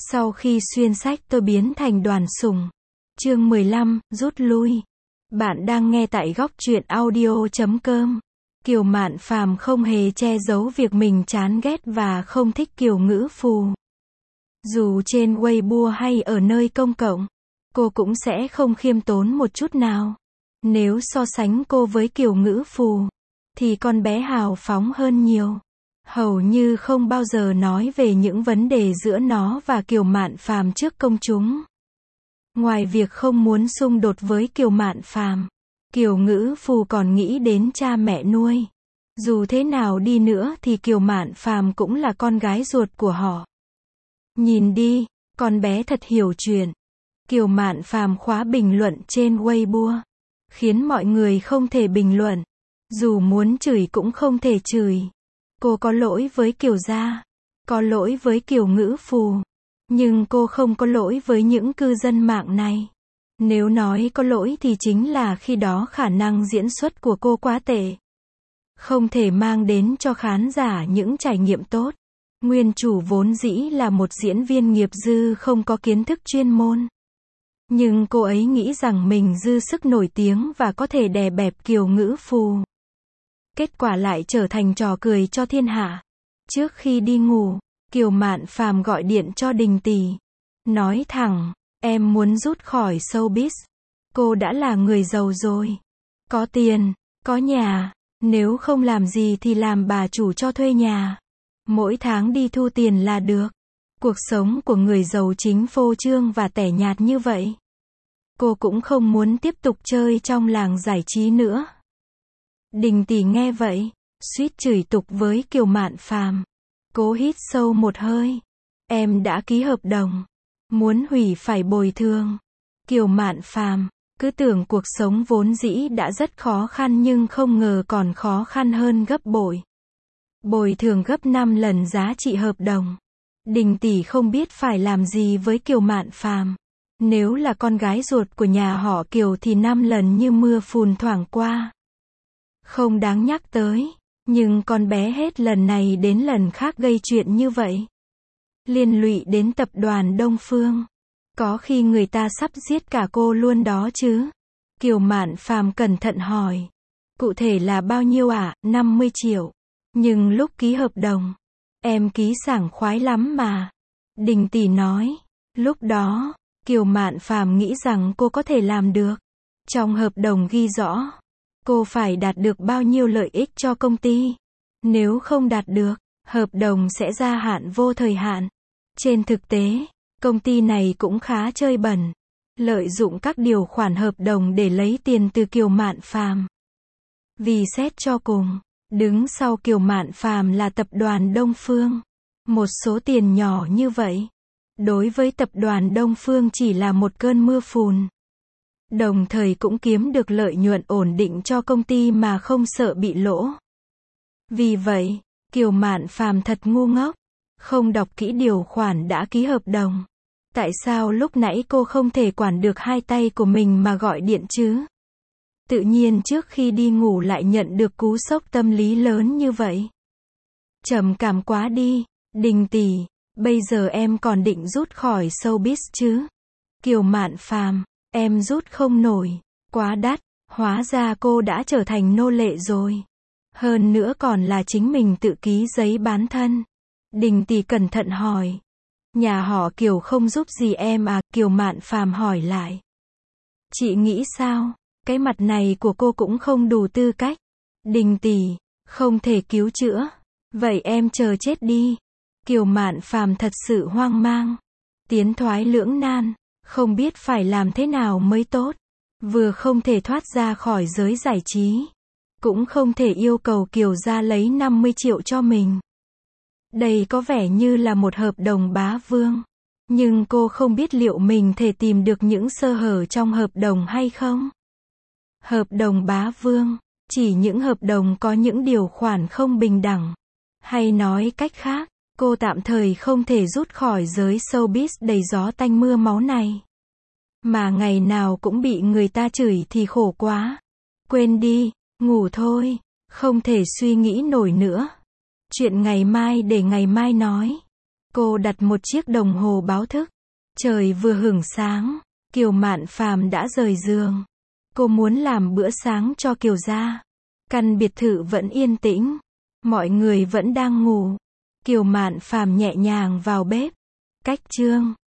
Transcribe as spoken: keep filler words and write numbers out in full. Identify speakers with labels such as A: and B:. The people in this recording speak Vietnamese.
A: Sau khi xuyên sách tôi biến thành Đoàn Sùng. Chương mười lăm, rút lui. Bạn đang nghe tại góc truyện audio chấm com. Kiều Mạn Phàm không hề che giấu việc mình chán ghét và không thích Kiều Ngữ Phù. Dù trên Weibo hay ở nơi công cộng, cô cũng sẽ không khiêm tốn một chút nào. Nếu so sánh cô với Kiều Ngữ Phù, thì con bé hào phóng hơn nhiều. Hầu như không bao giờ nói về những vấn đề giữa nó và Kiều Mạn Phàm trước công chúng. Ngoài việc không muốn xung đột với Kiều Mạn Phàm, Kiều Ngữ Phù còn nghĩ đến cha mẹ nuôi. Dù thế nào đi nữa thì Kiều Mạn Phàm cũng là con gái ruột của họ. Nhìn đi, con bé thật hiểu chuyện. Kiều Mạn Phàm khóa bình luận trên Weibo, khiến mọi người không thể bình luận. Dù muốn chửi cũng không thể chửi. Cô có lỗi với Kiều gia, có lỗi với Kiều Ngữ Phù, nhưng cô không có lỗi với những cư dân mạng này. Nếu nói có lỗi thì chính là khi đó khả năng diễn xuất của cô quá tệ, không thể mang đến cho khán giả những trải nghiệm tốt. Nguyên chủ vốn dĩ là một diễn viên nghiệp dư không có kiến thức chuyên môn, nhưng cô ấy nghĩ rằng mình dư sức nổi tiếng và có thể đè bẹp Kiều Ngữ Phù. Kết quả lại trở thành trò cười cho thiên hạ. Trước khi đi ngủ, Kiều Mạn Phàm gọi điện cho Đình Tỷ, nói thẳng, em muốn rút khỏi showbiz. Cô đã là người giàu rồi, có tiền, có nhà, nếu không làm gì thì làm bà chủ cho thuê nhà, mỗi tháng đi thu tiền là được. Cuộc sống của người giàu chính phô trương và tẻ nhạt như vậy. Cô cũng không muốn tiếp tục chơi trong làng giải trí nữa. Đình Tỷ nghe vậy, suýt chửi tục với Kiều Mạn Phàm. Cố hít sâu một hơi. Em đã ký hợp đồng, muốn hủy phải bồi thường. Kiều Mạn Phàm cứ tưởng cuộc sống vốn dĩ đã rất khó khăn nhưng không ngờ còn khó khăn hơn gấp bội. Bồi thường gấp năm lần giá trị hợp đồng. Đình Tỷ không biết phải làm gì với Kiều Mạn Phàm. Nếu là con gái ruột của nhà họ Kiều thì năm lần như mưa phùn thoảng qua, không đáng nhắc tới. Nhưng con bé hết lần này đến lần khác gây chuyện như vậy, liên lụy đến tập đoàn Đông Phương. Có khi người ta sắp giết cả cô luôn đó chứ. Kiều Mạn Phàm cẩn thận hỏi, cụ thể là bao nhiêu ạ? À? năm mươi triệu. Nhưng lúc ký hợp đồng, em ký sảng khoái lắm mà. Đình Tỷ nói. Lúc đó, Kiều Mạn Phàm nghĩ rằng cô có thể làm được. Trong hợp đồng ghi rõ, cô phải đạt được bao nhiêu lợi ích cho công ty. Nếu không đạt được, hợp đồng sẽ gia hạn vô thời hạn. Trên thực tế, công ty này cũng khá chơi bẩn, lợi dụng các điều khoản hợp đồng để lấy tiền từ Kiều Mạn Phàm. Vì xét cho cùng, đứng sau Kiều Mạn Phàm là tập đoàn Đông Phương. Một số tiền nhỏ như vậy, đối với tập đoàn Đông Phương chỉ là một cơn mưa phùn. Đồng thời cũng kiếm được lợi nhuận ổn định cho công ty mà không sợ bị lỗ. Vì vậy, Kiều Mạn Phàm thật ngu ngốc, không đọc kỹ điều khoản đã ký hợp đồng. Tại sao lúc nãy cô không thể quản được hai tay của mình mà gọi điện chứ? Tự nhiên trước khi đi ngủ lại nhận được cú sốc tâm lý lớn như vậy. Trầm cảm quá đi. Đình Tỷ, bây giờ em còn định rút khỏi showbiz chứ? Kiều Mạn Phàm, em rút không nổi, quá đắt, hóa ra cô đã trở thành nô lệ rồi. Hơn nữa còn là chính mình tự ký giấy bán thân. Đình Tỷ cẩn thận hỏi, nhà họ Kiều không giúp gì em à? Kiều Mạn Phàm hỏi lại. Chị nghĩ sao? Cái mặt này của cô cũng không đủ tư cách. Đình Tỷ, không thể cứu chữa. Vậy em chờ chết đi. Kiều Mạn Phàm thật sự hoang mang, tiến thoái lưỡng nan, không biết phải làm thế nào mới tốt. Vừa không thể thoát ra khỏi giới giải trí, cũng không thể yêu cầu Kiều gia lấy năm mươi triệu cho mình. Đây có vẻ như là một hợp đồng bá vương, nhưng cô không biết liệu mình thể tìm được những sơ hở trong hợp đồng hay không. Hợp đồng bá vương, chỉ những hợp đồng có những điều khoản không bình đẳng. Hay nói cách khác, cô tạm thời không thể rút khỏi giới showbiz đầy gió tanh mưa máu này. Mà ngày nào cũng bị người ta chửi thì khổ quá. Quên đi, ngủ thôi, không thể suy nghĩ nổi nữa. Chuyện ngày mai để ngày mai nói. Cô đặt một chiếc đồng hồ báo thức. Trời vừa hửng sáng, Kiều Mạn Phàm đã rời giường. Cô muốn làm bữa sáng cho Kiều gia. Căn biệt thự vẫn yên tĩnh, mọi người vẫn đang ngủ. Kiều Mạn Phàm nhẹ nhàng vào bếp, cách chương